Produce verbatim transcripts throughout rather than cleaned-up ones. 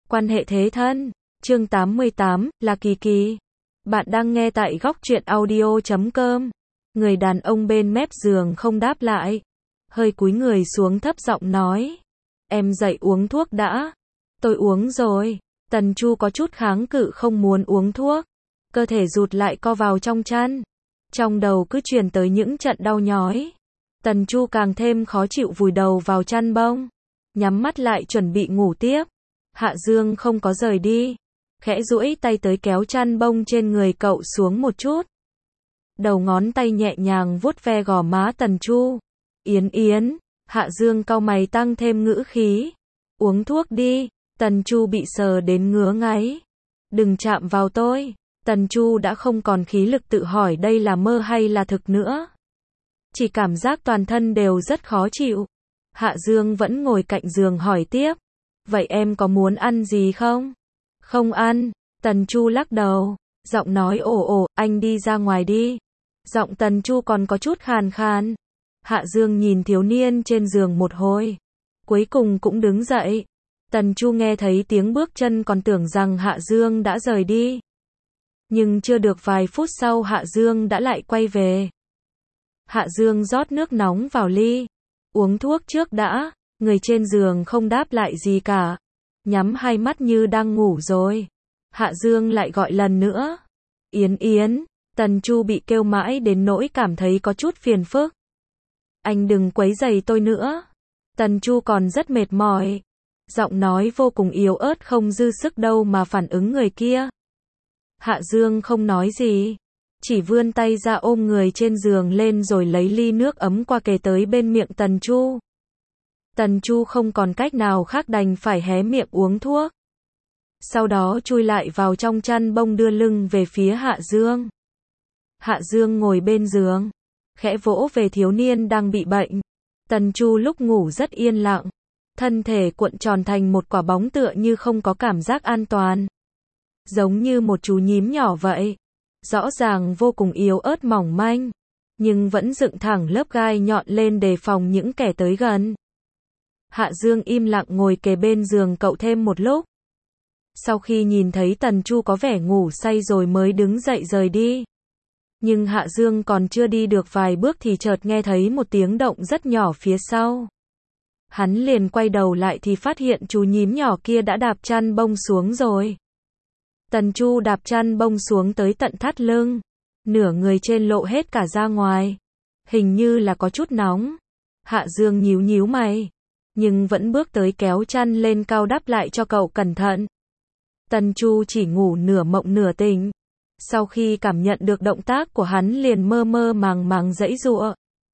Quan hệ thế thân. Chương tám mươi tám, là Kỳ Kỳ. Bạn đang nghe tại góc truyện audio chấm com. Người đàn ông bên mép giường không đáp lại. Hơi cúi người xuống thấp giọng nói. Em dậy uống thuốc đã. Tôi uống rồi. Tần Chu có chút kháng cự không muốn uống thuốc. Cơ thể rụt lại co vào trong chăn. Trong đầu cứ truyền tới những trận đau nhói. Tần Chu càng thêm khó chịu vùi đầu vào chăn bông. Nhắm mắt lại chuẩn bị ngủ tiếp. Hạ Dương không có rời đi. Khẽ duỗi tay tới kéo chăn bông trên người cậu xuống một chút. Đầu ngón tay nhẹ nhàng vuốt ve gò má Tần Chu. Yến Yến. Hạ Dương cau mày tăng thêm ngữ khí. Uống thuốc đi. Tần Chu bị sờ đến ngứa ngáy. Đừng chạm vào tôi. Tần Chu đã không còn khí lực tự hỏi đây là mơ hay là thực nữa. Chỉ cảm giác toàn thân đều rất khó chịu. Hạ Dương vẫn ngồi cạnh giường hỏi tiếp. Vậy em có muốn ăn gì không? Không ăn. Tần Chu lắc đầu. Giọng nói ồ ồ, anh đi ra ngoài đi. Giọng Tần Chu còn có chút khàn khàn. Hạ Dương nhìn thiếu niên trên giường một hồi. Cuối cùng cũng đứng dậy. Tần Chu nghe thấy tiếng bước chân còn tưởng rằng Hạ Dương đã rời đi. Nhưng chưa được vài phút sau Hạ Dương đã lại quay về. Hạ Dương rót nước nóng vào ly. Uống thuốc trước đã. Người trên giường không đáp lại gì cả. Nhắm hai mắt như đang ngủ rồi. Hạ Dương lại gọi lần nữa. Yến Yến. Tần Chu bị kêu mãi đến nỗi cảm thấy có chút phiền phức. Anh đừng quấy rầy tôi nữa. Tần Chu còn rất mệt mỏi. Giọng nói vô cùng yếu ớt không dư sức đâu mà phản ứng người kia. Hạ Dương không nói gì. Chỉ vươn tay ra ôm người trên giường lên rồi lấy ly nước ấm qua kề tới bên miệng Tần Chu. Tần Chu không còn cách nào khác đành phải hé miệng uống thuốc. Sau đó chui lại vào trong chăn bông đưa lưng về phía Hạ Dương. Hạ Dương ngồi bên giường. Khẽ vỗ về thiếu niên đang bị bệnh. Tần Chu lúc ngủ rất yên lặng. Thân thể cuộn tròn thành một quả bóng tựa như không có cảm giác an toàn. Giống như một chú nhím nhỏ vậy. Rõ ràng vô cùng yếu ớt mỏng manh. Nhưng vẫn dựng thẳng lớp gai nhọn lên đề phòng những kẻ tới gần. Hạ Dương im lặng ngồi kề bên giường cậu thêm một lúc. Sau khi nhìn thấy Tần Chu có vẻ ngủ say rồi mới đứng dậy rời đi. Nhưng Hạ Dương còn chưa đi được vài bước thì chợt nghe thấy một tiếng động rất nhỏ phía sau. Hắn liền quay đầu lại thì phát hiện chú nhím nhỏ kia đã đạp chăn bông xuống rồi. Tần Chu đạp chăn bông xuống tới tận thắt lưng. Nửa người trên lộ hết cả ra ngoài. Hình như là có chút nóng. Hạ Dương nhíu nhíu mày. Nhưng vẫn bước tới kéo chăn lên cao đắp lại cho cậu cẩn thận. Tần Chu chỉ ngủ nửa mộng nửa tỉnh. Sau khi cảm nhận được động tác của hắn liền mơ mơ màng màng giãy giụa.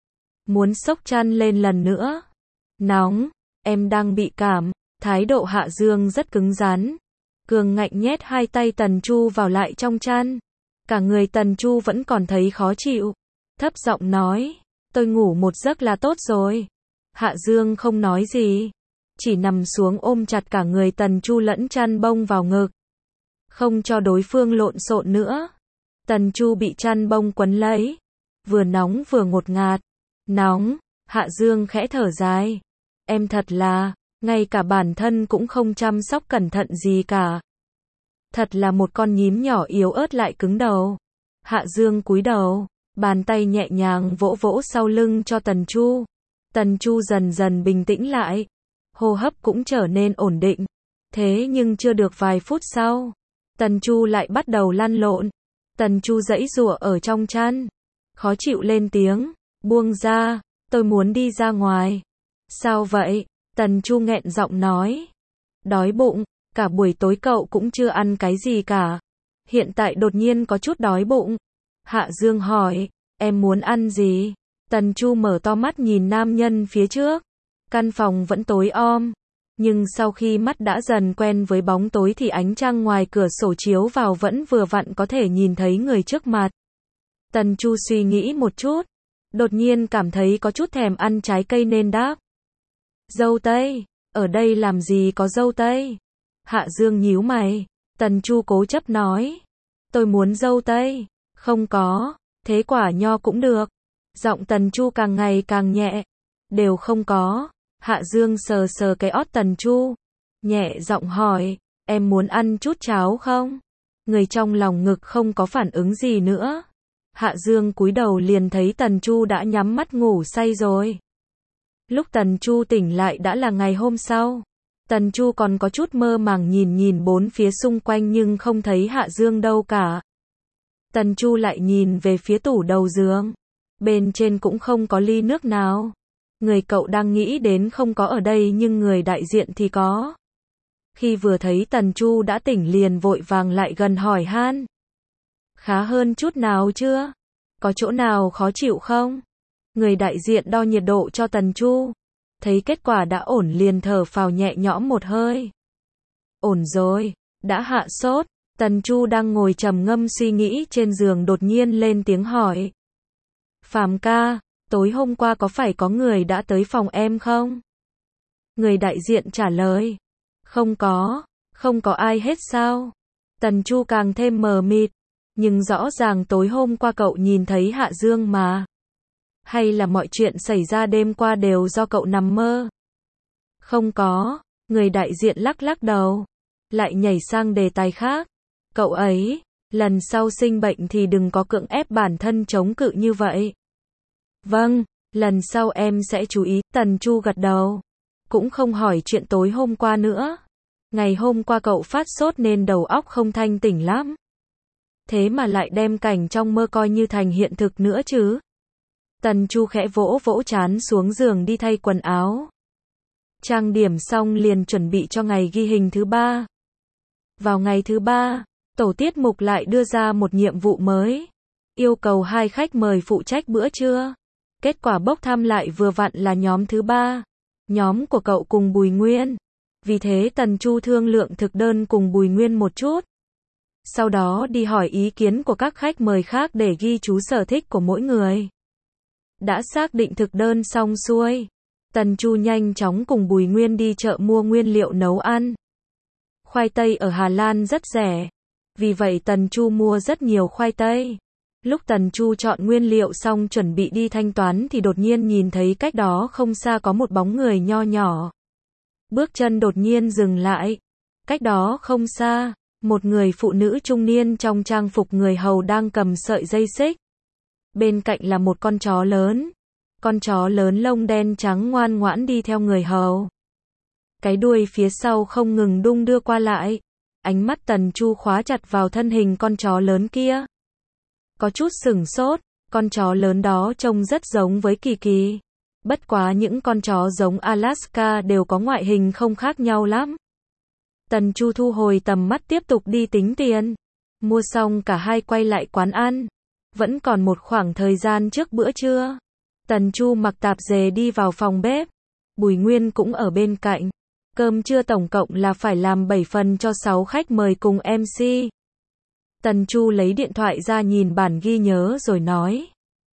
Muốn xốc chăn lên lần nữa. Nóng, em đang bị cảm. Thái độ Hạ Dương rất cứng rắn. Cường ngạnh nhét hai tay Tần Chu vào lại trong chăn. Cả người Tần Chu vẫn còn thấy khó chịu. Thấp giọng nói, tôi ngủ một giấc là tốt rồi. Hạ Dương không nói gì. Chỉ nằm xuống ôm chặt cả người Tần Chu lẫn chăn bông vào ngực. Không cho đối phương lộn xộn nữa. Tần Chu bị chăn bông quấn lấy. Vừa nóng vừa ngột ngạt. Nóng. Hạ Dương khẽ thở dài. Em thật là, ngay cả bản thân cũng không chăm sóc cẩn thận gì cả. Thật là một con nhím nhỏ yếu ớt lại cứng đầu. Hạ Dương cúi đầu, bàn tay nhẹ nhàng vỗ vỗ sau lưng cho Tần Chu. Tần Chu dần dần bình tĩnh lại. Hô hấp cũng trở nên ổn định. Thế nhưng chưa được vài phút sau, Tần Chu lại bắt đầu lăn lộn. Tần Chu giãy giụa ở trong chăn. Khó chịu lên tiếng, buông ra, tôi muốn đi ra ngoài. Sao vậy? Tần Chu nghẹn giọng nói. Đói bụng, cả buổi tối cậu cũng chưa ăn cái gì cả. Hiện tại đột nhiên có chút đói bụng. Hạ Dương hỏi, em muốn ăn gì? Tần Chu mở to mắt nhìn nam nhân phía trước. Căn phòng vẫn tối om. Nhưng sau khi mắt đã dần quen với bóng tối thì ánh trăng ngoài cửa sổ chiếu vào vẫn vừa vặn có thể nhìn thấy người trước mặt. Tần Chu suy nghĩ một chút. Đột nhiên cảm thấy có chút thèm ăn trái cây nên đáp. Dâu tây, ở đây làm gì có dâu tây? Hạ Dương nhíu mày. Tần Chu cố chấp nói. Tôi muốn dâu tây. Không có, thế quả nho cũng được. Giọng Tần Chu càng ngày càng nhẹ. Đều không có. Hạ Dương sờ sờ cái ót Tần Chu. Nhẹ giọng hỏi. em muốn ăn chút cháo không? Người trong lòng ngực không có phản ứng gì nữa. Hạ Dương cúi đầu liền thấy Tần Chu đã nhắm mắt ngủ say rồi. Lúc Tần Chu tỉnh lại đã là ngày hôm sau. Tần Chu còn có chút mơ màng nhìn nhìn bốn phía xung quanh nhưng không thấy Hạ Dương đâu cả. Tần Chu lại nhìn về phía tủ đầu giường. Bên trên cũng không có ly nước nào. Người cậu đang nghĩ đến không có ở đây nhưng người đại diện thì có. Khi vừa thấy Tần Chu đã tỉnh liền vội vàng lại gần hỏi han. Khá hơn chút nào chưa? Có chỗ nào khó chịu không? Người đại diện đo nhiệt độ cho Tần Chu. Thấy kết quả đã ổn liền thở phào nhẹ nhõm một hơi. Ổn rồi, đã hạ sốt. Tần Chu đang ngồi trầm ngâm suy nghĩ trên giường đột nhiên lên tiếng hỏi. Phàm ca, tối hôm qua có phải có người đã tới phòng em không? Người đại diện trả lời. Không có, không có ai hết sao? Tần Chu càng thêm mờ mịt. Nhưng rõ ràng tối hôm qua cậu nhìn thấy Hạ Dương mà. Hay là mọi chuyện xảy ra đêm qua đều do cậu nằm mơ? Không có, người đại diện lắc lắc đầu. Lại nhảy sang đề tài khác. Cậu ấy, lần sau sinh bệnh thì đừng có cưỡng ép bản thân chống cự như vậy. Vâng, lần sau em sẽ chú ý. Tần Chu gật đầu. Cũng không hỏi chuyện tối hôm qua nữa. Ngày hôm qua cậu phát sốt nên đầu óc không thanh tỉnh lắm. Thế mà lại đem cảnh trong mơ coi như thành hiện thực nữa chứ. Tần Chu khẽ vỗ vỗ trán xuống giường đi thay quần áo. Trang điểm xong liền chuẩn bị cho ngày ghi hình thứ ba. Vào ngày thứ ba, tổ tiết mục lại đưa ra một nhiệm vụ mới. Yêu cầu hai khách mời phụ trách bữa trưa. Kết quả bốc thăm lại vừa vặn là nhóm thứ ba. Nhóm của cậu cùng Bùi Nguyên. Vì thế Tần Chu thương lượng thực đơn cùng Bùi Nguyên một chút. Sau đó đi hỏi ý kiến của các khách mời khác để ghi chú sở thích của mỗi người. Đã xác định thực đơn xong xuôi. Tần Chu nhanh chóng cùng Bùi Nguyên đi chợ mua nguyên liệu nấu ăn. Khoai tây ở Hà Lan rất rẻ. Vì vậy Tần Chu mua rất nhiều khoai tây. Lúc Tần Chu chọn nguyên liệu xong chuẩn bị đi thanh toán thì đột nhiên nhìn thấy cách đó không xa có một bóng người nho nhỏ. Bước chân đột nhiên dừng lại. Cách đó không xa, một người phụ nữ trung niên trong trang phục người hầu đang cầm sợi dây xích. Bên cạnh là một con chó lớn. Con chó lớn lông đen trắng ngoan ngoãn đi theo người hầu. Cái đuôi phía sau không ngừng đung đưa qua lại. Ánh mắt Tần Chu khóa chặt vào thân hình con chó lớn kia. Có chút sửng sốt, con chó lớn đó trông rất giống với Kỳ Kỳ. Bất quá những con chó giống Alaska đều có ngoại hình không khác nhau lắm. Tần Chu thu hồi tầm mắt tiếp tục đi tính tiền. Mua xong cả hai quay lại quán ăn. Vẫn còn một khoảng thời gian trước bữa trưa. Tần Chu mặc tạp dề đi vào phòng bếp. Bùi Nguyên cũng ở bên cạnh. Cơm trưa tổng cộng là phải làm bảy phần cho sáu khách mời cùng em xê. Tần Chu lấy điện thoại ra nhìn bản ghi nhớ rồi nói.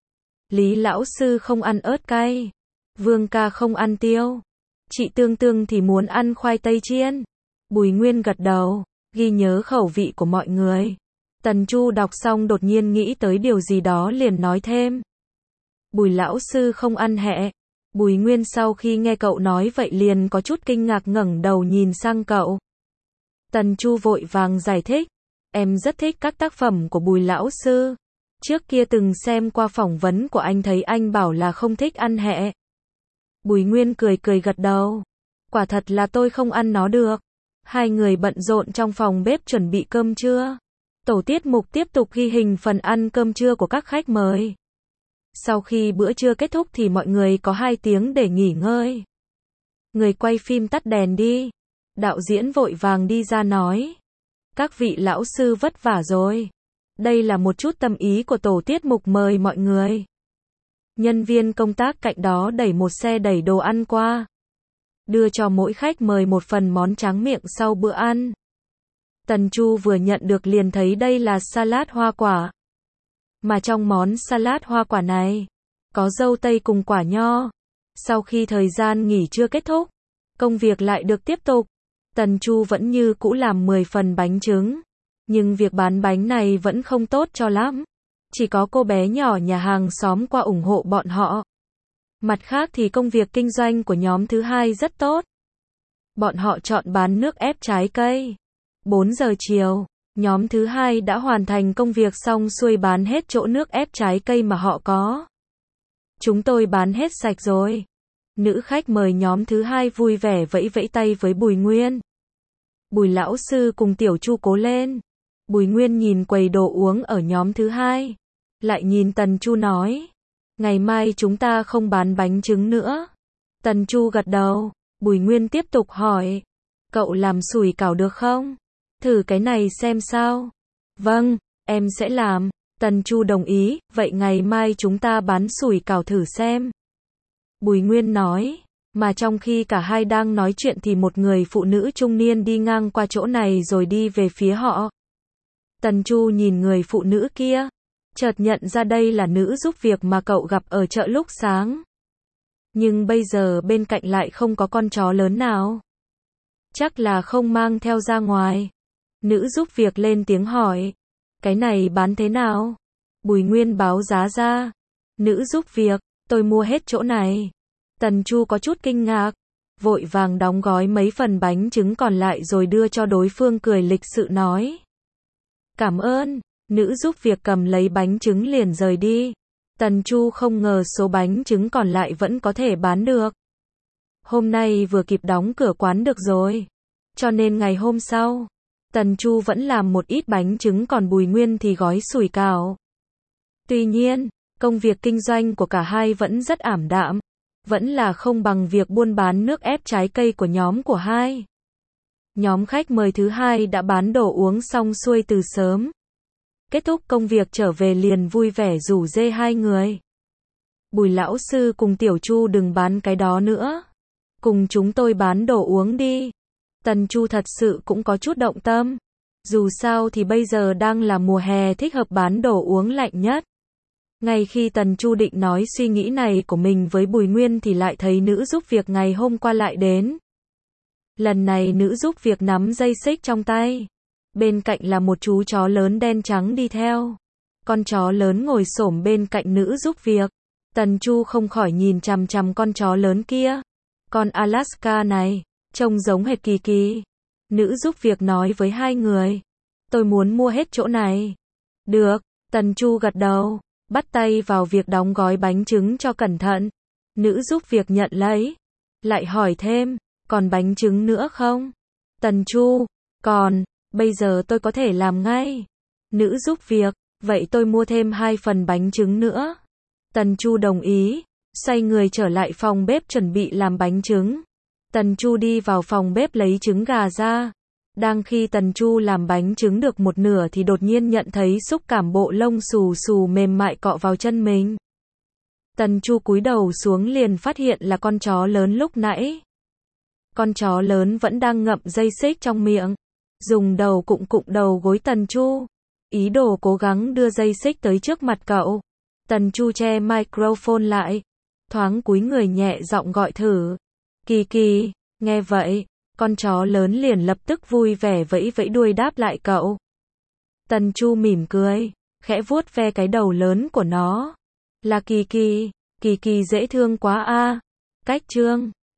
Lý lão sư không ăn ớt cay. Vương ca không ăn tiêu. Chị Tương Tương thì muốn ăn khoai tây chiên. Bùi Nguyên gật đầu, ghi nhớ khẩu vị của mọi người. Tần Chu đọc xong đột nhiên nghĩ tới điều gì đó liền nói thêm. Bùi lão sư không ăn hẹ. Bùi Nguyên sau khi nghe cậu nói vậy liền có chút kinh ngạc ngẩng đầu nhìn sang cậu. Tần Chu vội vàng giải thích. Em rất thích các tác phẩm của Bùi lão sư. Trước kia từng xem qua phỏng vấn của anh thấy anh bảo là không thích ăn hẹ. Bùi Nguyên cười cười gật đầu. Quả thật là tôi không ăn nó được. Hai người bận rộn trong phòng bếp chuẩn bị cơm trưa. Tổ tiết mục tiếp tục ghi hình phần ăn cơm trưa của các khách mời. Sau khi bữa trưa kết thúc thì mọi người có hai tiếng để nghỉ ngơi. Người quay phim tắt đèn đi. Đạo diễn vội vàng đi ra nói. Các vị lão sư vất vả rồi. Đây là một chút tâm ý của tổ tiết mục mời mọi người. Nhân viên công tác cạnh đó đẩy một xe đẩy đồ ăn qua. Đưa cho mỗi khách mời một phần món tráng miệng sau bữa ăn. Tần Chu vừa nhận được liền thấy đây là salad hoa quả. Mà trong món salad hoa quả này, có dâu tây cùng quả nho. Sau khi thời gian nghỉ trưa kết thúc, công việc lại được tiếp tục. Tần Chu vẫn như cũ làm mười phần bánh trứng. Nhưng việc bán bánh này vẫn không tốt cho lắm. Chỉ có cô bé nhỏ nhà hàng xóm qua ủng hộ bọn họ. Mặt khác thì công việc kinh doanh của nhóm thứ hai rất tốt. Bọn họ chọn bán nước ép trái cây. bốn giờ chiều, nhóm thứ hai đã hoàn thành công việc xong xuôi bán hết chỗ nước ép trái cây mà họ có. Chúng tôi bán hết sạch rồi. Nữ khách mời nhóm thứ hai vui vẻ vẫy vẫy tay với Bùi Nguyên. Bùi lão sư cùng Tiểu Chu cố lên. Bùi Nguyên nhìn quầy đồ uống ở nhóm thứ hai. Lại nhìn Tần Chu nói. Ngày mai chúng ta không bán bánh trứng nữa. Tần Chu gật đầu. Bùi Nguyên tiếp tục hỏi. Cậu làm sủi cảo được không? Thử cái này xem sao. Vâng, em sẽ làm. Tần Chu đồng ý. Vậy ngày mai chúng ta bán sủi cảo thử xem. Bùi Nguyên nói. Mà trong khi cả hai đang nói chuyện thì một người phụ nữ trung niên đi ngang qua chỗ này rồi đi về phía họ. Tần Chu nhìn người phụ nữ kia. Chợt nhận ra đây là nữ giúp việc mà cậu gặp ở chợ lúc sáng. Nhưng bây giờ bên cạnh lại không có con chó lớn nào. Chắc là không mang theo ra ngoài. Nữ giúp việc lên tiếng hỏi. Cái này bán thế nào? Bùi Nguyên báo giá ra. Nữ giúp việc, tôi mua hết chỗ này. Tần Chu có chút kinh ngạc. Vội vàng đóng gói mấy phần bánh trứng còn lại rồi đưa cho đối phương cười lịch sự nói. Cảm ơn. Nữ giúp việc cầm lấy bánh trứng liền rời đi. Tần Chu không ngờ số bánh trứng còn lại vẫn có thể bán được. Hôm nay vừa kịp đóng cửa quán được rồi. Cho nên ngày hôm sau, Tần Chu vẫn làm một ít bánh trứng còn Bùi Nguyên thì gói sủi cảo. Tuy nhiên, công việc kinh doanh của cả hai vẫn rất ảm đạm. Vẫn là không bằng việc buôn bán nước ép trái cây của nhóm của hai. Nhóm khách mời thứ hai đã bán đồ uống xong xuôi từ sớm. Kết thúc công việc trở về liền vui vẻ rủ rê hai người. Bùi lão sư cùng Tiểu Chu đừng bán cái đó nữa. Cùng chúng tôi bán đồ uống đi. Tần Chu thật sự cũng có chút động tâm. Dù sao thì bây giờ đang là mùa hè thích hợp bán đồ uống lạnh nhất. Ngay khi Tần Chu định nói suy nghĩ này của mình với Bùi Nguyên thì lại thấy nữ giúp việc ngày hôm qua lại đến. Lần này nữ giúp việc nắm dây xích trong tay. Bên cạnh là một chú chó lớn đen trắng đi theo. Con chó lớn ngồi xổm bên cạnh nữ giúp việc. Tần Chu không khỏi nhìn chằm chằm con chó lớn kia. Con Alaska này, trông giống hệt Kỳ Kỳ. Nữ giúp việc nói với hai người. Tôi muốn mua hết chỗ này. Được, Tần Chu gật đầu. Bắt tay vào việc đóng gói bánh trứng cho cẩn thận. Nữ giúp việc nhận lấy. Lại hỏi thêm, còn bánh trứng nữa không? Tần Chu, còn, bây giờ tôi có thể làm ngay. Nữ giúp việc, vậy tôi mua thêm hai phần bánh trứng nữa. Tần Chu đồng ý, xoay người trở lại phòng bếp chuẩn bị làm bánh trứng. Tần Chu đi vào phòng bếp lấy trứng gà ra. Đang khi Tần Chu làm bánh trứng được một nửa thì đột nhiên nhận thấy xúc cảm bộ lông xù xù mềm mại cọ vào chân mình. Tần Chu cúi đầu xuống liền phát hiện là con chó lớn lúc nãy. Con chó lớn vẫn đang ngậm dây xích trong miệng. Dùng đầu cụng cụng đầu gối Tần Chu. Ý đồ cố gắng đưa dây xích tới trước mặt cậu. Tần Chu che microphone lại. Thoáng cúi người nhẹ giọng gọi thử. Kỳ Kỳ, nghe vậy. Con chó lớn liền lập tức vui vẻ vẫy vẫy đuôi đáp lại cậu. Tần Chu mỉm cười, khẽ vuốt ve cái đầu lớn của nó. Là Kỳ Kỳ, Kỳ Kỳ dễ thương quá a. Cách chương